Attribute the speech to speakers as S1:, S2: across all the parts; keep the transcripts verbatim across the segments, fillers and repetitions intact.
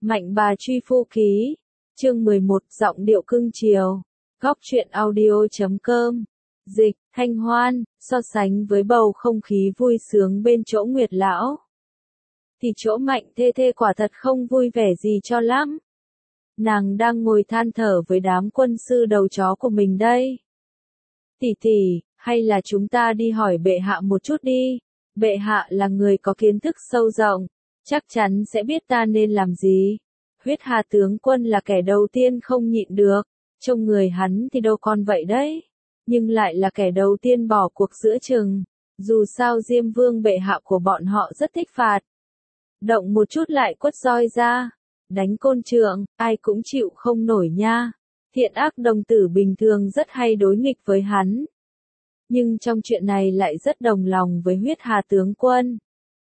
S1: Mạnh bà truy phu ký. Chương mười một giọng điệu cưng chiều. Góc truyện audio chấm com. Dịch, Thanh Hoan, so sánh với bầu không khí vui sướng bên chỗ Nguyệt Lão. Thì chỗ Mạnh Thê Thê quả thật không vui vẻ gì cho lắm. Nàng đang ngồi than thở với đám quân sư đầu chó của mình đây. Tỷ tỷ, hay là chúng ta đi hỏi bệ hạ một chút đi. Bệ hạ là người có kiến thức sâu rộng, chắc chắn sẽ biết ta nên làm gì. Huyết Hà tướng quân là kẻ đầu tiên không nhịn được, trông người hắn thì đâu con vậy đấy, nhưng lại là kẻ đầu tiên bỏ cuộc giữa chừng. Dù sao Diêm Vương bệ hạ của bọn họ rất thích phạt. Động một chút lại quất roi ra, đánh côn trượng, ai cũng chịu không nổi nha. Thiện ác đồng tử bình thường rất hay đối nghịch với hắn. Nhưng trong chuyện này lại rất đồng lòng với Huyết Hà tướng quân.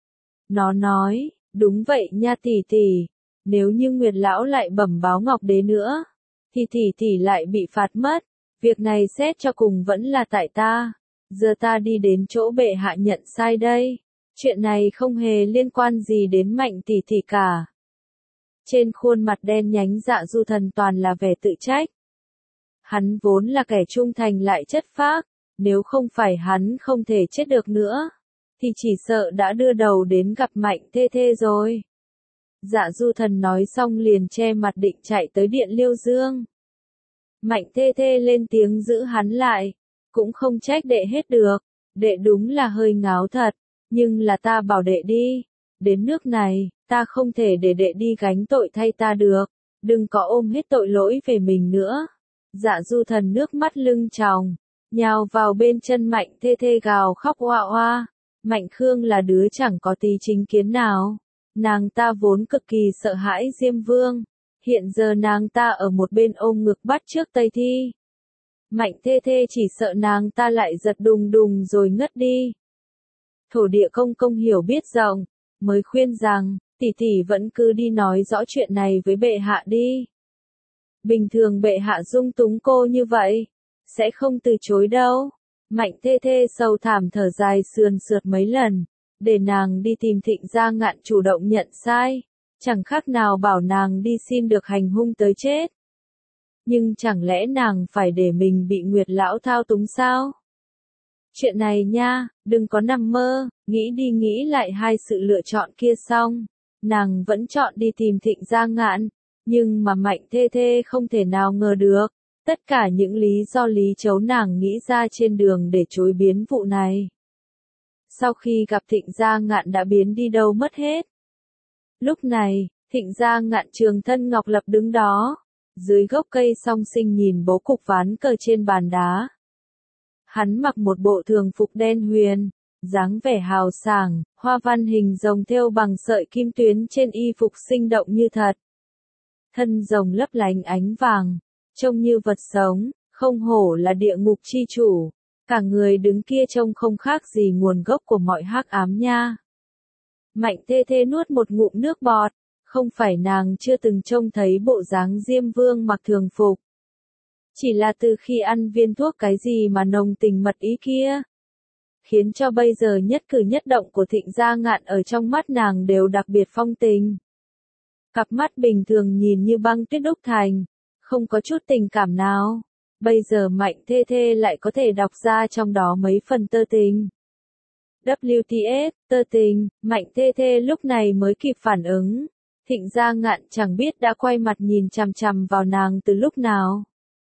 S1: Nó nói, đúng vậy nha tỷ tỷ, nếu như Nguyệt Lão lại bẩm báo Ngọc Đế nữa, thì tỷ tỷ lại bị phạt mất. Việc này xét cho cùng vẫn là tại ta. Giờ ta đi đến chỗ bệ hạ nhận sai đây. Chuyện này không hề liên quan gì đến Mạnh tỷ tỷ cả. Trên khuôn mặt đen nhánh Dạ Du Thần toàn là vẻ tự trách. Hắn vốn là kẻ trung thành lại chất phác, nếu không phải hắn không thể chết được nữa, thì chỉ sợ đã đưa đầu đến gặp Mạnh Thê Thê rồi. Dạ Du Thần nói xong liền che mặt định chạy tới điện Liêu Dương. Mạnh Thê Thê lên tiếng giữ hắn lại, cũng không trách đệ hết được, đệ đúng là hơi ngáo thật, nhưng là ta bảo đệ đi, đến nước này, ta không thể để đệ đi gánh tội thay ta được, đừng có ôm hết tội lỗi về mình nữa. Dạ Du Thần nước mắt lưng tròng, nhào vào bên chân Mạnh Thê Thê gào khóc oa oa. Mạnh Khương là đứa chẳng có tí chính kiến nào. Nàng ta vốn cực kỳ sợ hãi Diêm Vương. Hiện giờ nàng ta ở một bên ôm ngực bắt trước Tây Thi. Mạnh Thê Thê chỉ sợ nàng ta lại giật đùng đùng rồi ngất đi. Thổ địa công công hiểu biết rộng, mới khuyên rằng, tỷ tỷ vẫn cứ đi nói rõ chuyện này với bệ hạ đi. Bình thường bệ hạ dung túng cô như vậy, sẽ không từ chối đâu. Mạnh Thê Thê sầu thảm thở dài sườn sượt mấy lần, để nàng đi tìm Thịnh Gia Ngạn chủ động nhận sai, chẳng khác nào bảo nàng đi xin được hành hung tới chết. Nhưng chẳng lẽ nàng phải để mình bị Nguyệt Lão thao túng sao? Chuyện này nha, đừng có nằm mơ, nghĩ đi nghĩ lại hai sự lựa chọn kia xong, nàng vẫn chọn đi tìm Thịnh Gia Ngạn, nhưng mà Mạnh Thê Thê không thể nào ngờ được. Tất cả những lý do lý chấu nàng nghĩ ra trên đường để chối biến vụ này. Sau khi gặp Thịnh Gia Ngạn đã biến đi đâu mất hết. Lúc này, Thịnh Gia Ngạn trường thân ngọc lập đứng đó, dưới gốc cây song sinh nhìn bố cục ván cờ trên bàn đá. Hắn mặc một bộ thường phục đen huyền, dáng vẻ hào sảng, hoa văn hình rồng thêu bằng sợi kim tuyến trên y phục sinh động như thật. Thân rồng lấp lánh ánh vàng, trông như vật sống, không hổ là địa ngục chi chủ, cả người đứng kia trông không khác gì nguồn gốc của mọi hắc ám nha. Mạnh Thê Thê nuốt một ngụm nước bọt, không phải nàng chưa từng trông thấy bộ dáng Diêm Vương mặc thường phục. Chỉ là từ khi ăn viên thuốc cái gì mà nồng tình mật ý kia, khiến cho bây giờ nhất cử nhất động của Thịnh Gia Ngạn ở trong mắt nàng đều đặc biệt phong tình. Cặp mắt bình thường nhìn như băng tuyết đúc thành, không có chút tình cảm nào. Bây giờ Mạnh Thê Thê lại có thể đọc ra trong đó mấy phần tơ tình. vê kép tê ét, tơ tình, Mạnh Thê Thê lúc này mới kịp phản ứng. Thịnh Gia Ngạn chẳng biết đã quay mặt nhìn chằm chằm vào nàng từ lúc nào.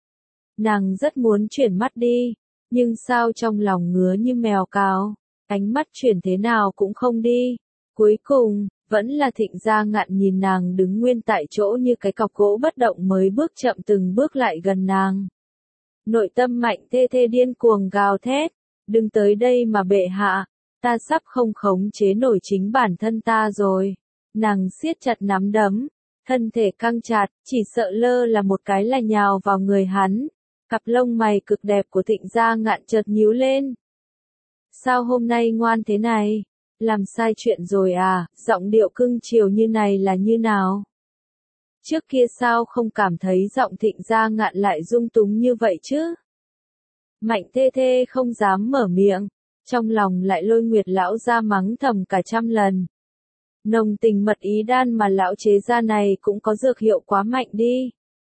S1: Nàng rất muốn chuyển mắt đi, nhưng sao trong lòng ngứa như mèo cào, ánh mắt chuyển thế nào cũng không đi. Cuối cùng, vẫn là Thịnh Gia Ngạn nhìn nàng đứng nguyên tại chỗ như cái cọc gỗ bất động mới bước chậm từng bước lại gần nàng. Nội tâm Mạnh Thê Thê điên cuồng gào thét, đừng tới đây mà bệ hạ, ta sắp không khống chế nổi chính bản thân ta rồi. Nàng siết chặt nắm đấm, thân thể căng chặt, chỉ sợ lơ là một cái là nhào vào người hắn. Cặp lông mày cực đẹp của Thịnh Gia Ngạn chợt nhíu lên. Sao hôm nay ngoan thế này? Làm sai chuyện rồi à? Giọng điệu cưng chiều như này là như nào? Trước kia sao không cảm thấy giọng Thịnh Gia Ngạn lại dung túng như vậy chứ? Mạnh Thê Thê không dám mở miệng, trong lòng lại lôi Nguyệt Lão ra mắng thầm cả trăm lần. Nồng tình mật ý đan mà lão chế ra này cũng có dược hiệu quá mạnh đi.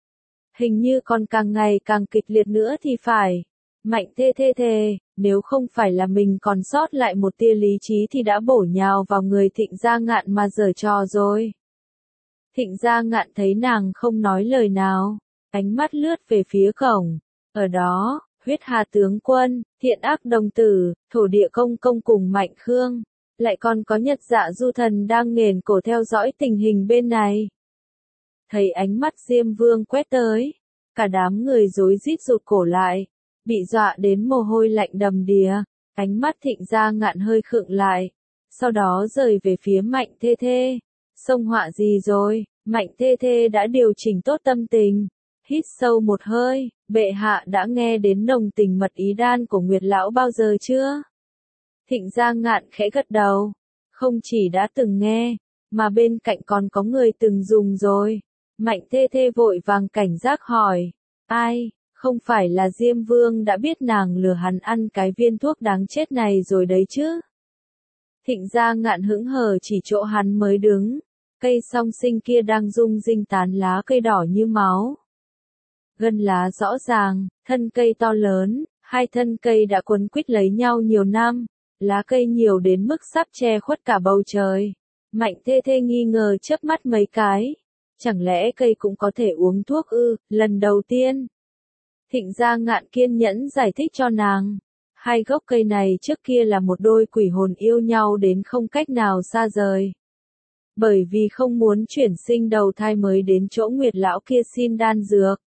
S1: Hình như còn càng ngày càng kịch liệt nữa thì phải. Mạnh thê thê thề, nếu không phải là mình còn sót lại một tia lý trí thì đã bổ nhào vào người Thịnh Gia Ngạn mà giở trò rồi. Thịnh Gia Ngạn thấy nàng không nói lời nào, ánh mắt lướt về phía cổng. Ở đó, Huyết Hà tướng quân, Thiện Ác đồng tử, Thổ Địa công công cùng Mạnh Khương, lại còn có Nhật Dạ Du thần đang nghền cổ theo dõi tình hình bên này. Thấy ánh mắt Diêm Vương quét tới, cả đám người rối rít rụt cổ lại, bị dọa đến mồ hôi lạnh đầm đìa, ánh mắt Thịnh Gia Ngạn hơi khựng lại, sau đó rời về phía Mạnh Thê Thê. Xông họa gì rồi? Mạnh Thê Thê đã điều chỉnh tốt tâm tình, hít sâu một hơi, bệ hạ đã nghe đến nồng tình mật ý đan của Nguyệt Lão bao giờ chưa? Thịnh Gia Ngạn khẽ gật đầu, không chỉ đã từng nghe, mà bên cạnh còn có người từng dùng rồi. Mạnh Thê Thê vội vàng cảnh giác hỏi, ai, không phải là Diêm Vương đã biết nàng lừa hắn ăn cái viên thuốc đáng chết này rồi đấy chứ? Thịnh Gia Ngạn hững hờ chỉ chỗ hắn mới đứng, cây song sinh kia đang rung rinh tán lá cây đỏ như máu. Gân lá rõ ràng, thân cây to lớn, hai thân cây đã quấn quýt lấy nhau nhiều năm, lá cây nhiều đến mức sắp che khuất cả bầu trời. Mạnh Thê Thê nghi ngờ chớp mắt mấy cái, chẳng lẽ cây cũng có thể uống thuốc ư? Lần đầu tiên. Thịnh Gia Ngạn kiên nhẫn giải thích cho nàng, hai gốc cây này trước kia là một đôi quỷ hồn yêu nhau đến không cách nào xa rời. Bởi vì không muốn chuyển sinh đầu thai mới đến chỗ Nguyệt Lão kia xin đan dược.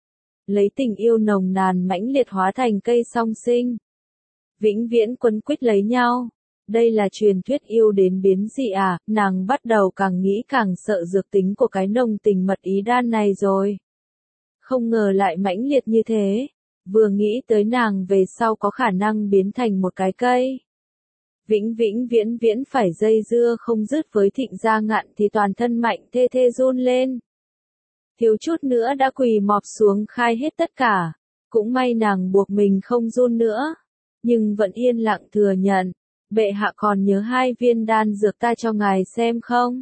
S1: Lấy tình yêu nồng nàn mãnh liệt hóa thành cây song sinh. Vĩnh viễn quấn quýt lấy nhau. Đây là truyền thuyết yêu đến biến dị à? Nàng bắt đầu càng nghĩ càng sợ dược tính của cái nồng tình mật ý đan này rồi. Không ngờ lại mãnh liệt như thế. Vừa nghĩ tới nàng về sau có khả năng biến thành một cái cây. Vĩnh vĩnh viễn viễn phải dây dưa không dứt với Thịnh Gia Ngạn thì toàn thân Mạnh Thê Thê run lên. Thiếu chút nữa đã quỳ mọp xuống khai hết tất cả. Cũng may nàng buộc mình không run nữa. Nhưng vẫn yên lặng thừa nhận. Bệ hạ còn nhớ hai viên đan dược ta cho ngài xem không?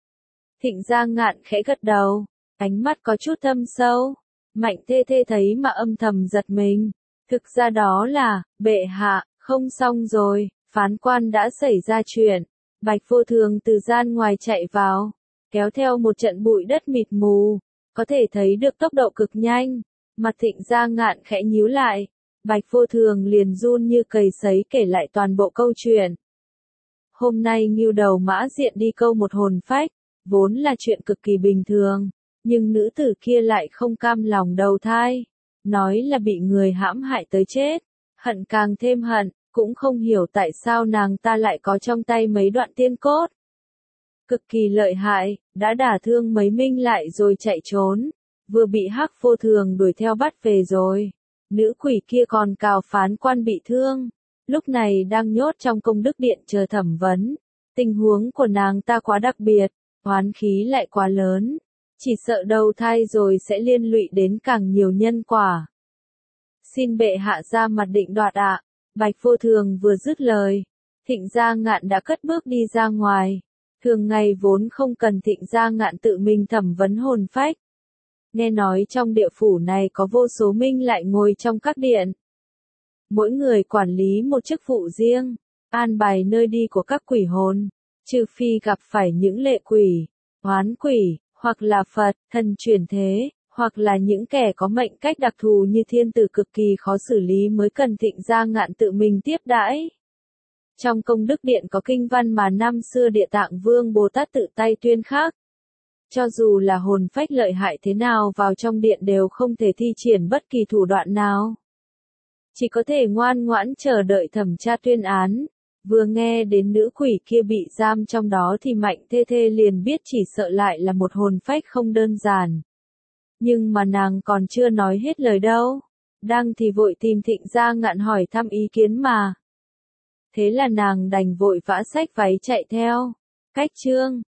S1: Thịnh Gia Ngạn khẽ gật đầu. Ánh mắt có chút thâm sâu. Mạnh Thê Thê thấy mà âm thầm giật mình. Thực ra đó là, bệ hạ, không xong rồi, phán quan đã xảy ra chuyện. Bạch Vô Thường từ gian ngoài chạy vào, kéo theo một trận bụi đất mịt mù, có thể thấy được tốc độ cực nhanh. Mặt Thịnh Gia Ngạn khẽ nhíu lại, Bạch Vô Thường liền run như cầy sấy kể lại toàn bộ câu chuyện. Hôm nay Ngưu Đầu Mã Diện đi câu một hồn phách, vốn là chuyện cực kỳ bình thường. Nhưng nữ tử kia lại không cam lòng đầu thai, nói là bị người hãm hại tới chết, hận càng thêm hận, cũng không hiểu tại sao nàng ta lại có trong tay mấy đoạn tiên cốt. Cực kỳ lợi hại, đã đả thương mấy minh lại rồi chạy trốn, vừa bị Hắc Vô Thường đuổi theo bắt về rồi. Nữ quỷ kia còn cào phán quan bị thương, lúc này đang nhốt trong công đức điện chờ thẩm vấn. Tình huống của nàng ta quá đặc biệt, oán khí lại quá lớn. Chỉ sợ đầu thai rồi sẽ liên lụy đến càng nhiều nhân quả. Xin bệ hạ ra mặt định đoạt ạ. Bạch Vô Thường vừa dứt lời. Thịnh Gia Ngạn đã cất bước đi ra ngoài. Thường ngày vốn không cần Thịnh Gia Ngạn tự mình thẩm vấn hồn phách. Nghe nói trong địa phủ này có vô số minh lại ngồi trong các điện. Mỗi người quản lý một chức vụ riêng, an bài nơi đi của các quỷ hồn. Trừ phi gặp phải những lệ quỷ, oán quỷ, hoặc là Phật, thần chuyển thế, hoặc là những kẻ có mệnh cách đặc thù như thiên tử cực kỳ khó xử lý mới cần Thịnh Gia Ngạn tự mình tiếp đãi. Trong công đức điện có kinh văn mà năm xưa Địa Tạng Vương Bồ Tát tự tay tuyên khắc. Cho dù là hồn phách lợi hại thế nào vào trong điện đều không thể thi triển bất kỳ thủ đoạn nào. Chỉ có thể ngoan ngoãn chờ đợi thẩm tra tuyên án. Vừa nghe đến nữ quỷ kia bị giam trong đó thì Mạnh Thê Thê liền biết chỉ sợ lại là một hồn phách không đơn giản. Nhưng mà nàng còn chưa nói hết lời đâu. Đang thì vội tìm Thịnh Gia Ngạn hỏi thăm ý kiến mà. Thế là nàng đành vội vã xách váy chạy theo. Cách chương